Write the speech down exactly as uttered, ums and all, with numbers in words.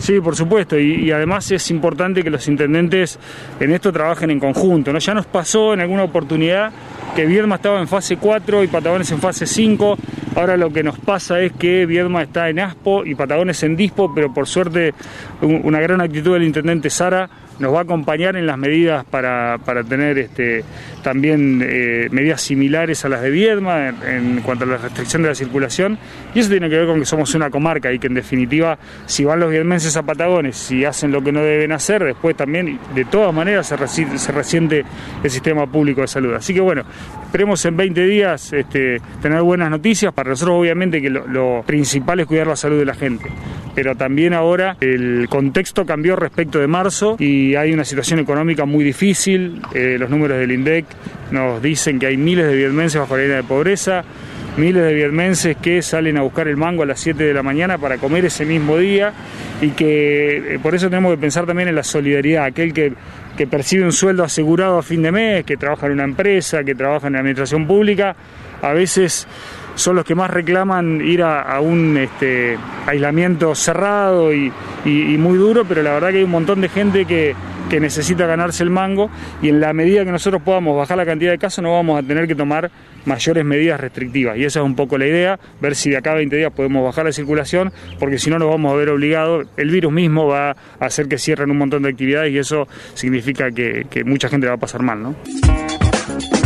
Sí, por supuesto, y, y además es importante que los intendentes en esto trabajen en conjunto, ¿no? Ya nos pasó en alguna oportunidad que Viedma estaba en fase cuatro y Patagones en fase cinco, ahora lo que nos pasa es que Viedma está en ASPO y Patagones en DISPO, pero por suerte una gran actitud del intendente Sara nos va a acompañar en las medidas para, para tener este, también eh, medidas similares a las de Viedma en, en cuanto a la restricción de la circulación, y eso tiene que ver con que somos una comarca y que en definitiva si van los viedmenses a Patagones, si hacen lo que no deben hacer, después también de todas maneras se, resi se resiente el sistema público de salud. Así que bueno, esperemos en veinte días este, tener buenas noticias. Para nosotros obviamente que lo, lo principal es cuidar la salud de la gente, pero también ahora el contexto cambió respecto de marzo y y hay una situación económica muy difícil. Eh, los números del INDEC nos dicen que hay miles de viedmenses bajo la línea de pobreza, miles de viedmenses que salen a buscar el mango a las siete de la mañana para comer ese mismo día, y que eh, por eso tenemos que pensar también en la solidaridad. Aquel que, que percibe un sueldo asegurado a fin de mes, que trabaja en una empresa, que trabaja en la administración pública, a veces son los que más reclaman ir a, a un este, aislamiento cerrado y, y, y muy duro, pero la verdad que hay un montón de gente que, que necesita ganarse el mango, y en la medida que nosotros podamos bajar la cantidad de casos no vamos a tener que tomar mayores medidas restrictivas, y esa es un poco la idea, ver si de acá a veinte días podemos bajar la circulación, porque si no nos vamos a ver obligados, el virus mismo va a hacer que cierren un montón de actividades y eso significa que, que mucha gente va a pasar mal, ¿no?